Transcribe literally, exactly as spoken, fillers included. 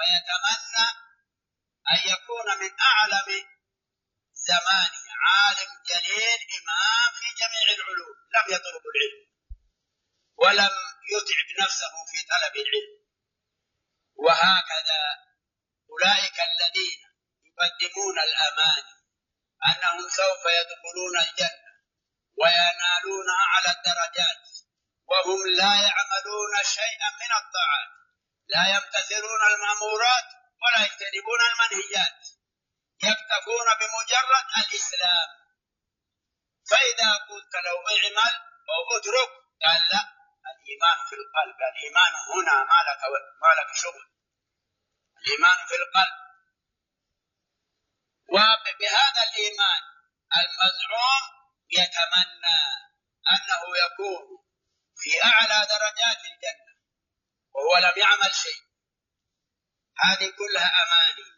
ويتمنى أن يكون من أعلم زمانه، عالم جليل إمام في جميع العلوم، لم يطلب العلم ولم يتعب نفسه في طلب العلم. وهكذا أولئك الذين يقدمون الأماني أنهم سوف يدخلون الجنة وينالون أعلى الدرجات وهم لا يعملون شيئا من الطاعات، لا يمتثلون المأمورات ولا يجتنبون المنهيات، يكتفون بمجرد الإسلام. فإذا قلت لو اعمل أو اترك قال لا، الإيمان في القلب، الإيمان هنا ما لك, ما لك شغل، الإيمان في القلب. وبهذا الإيمان المزعوم يتمنى أنه يكون في أعلى درجات الجنة وهو لم يعمل شيء. هذه كلها أماني.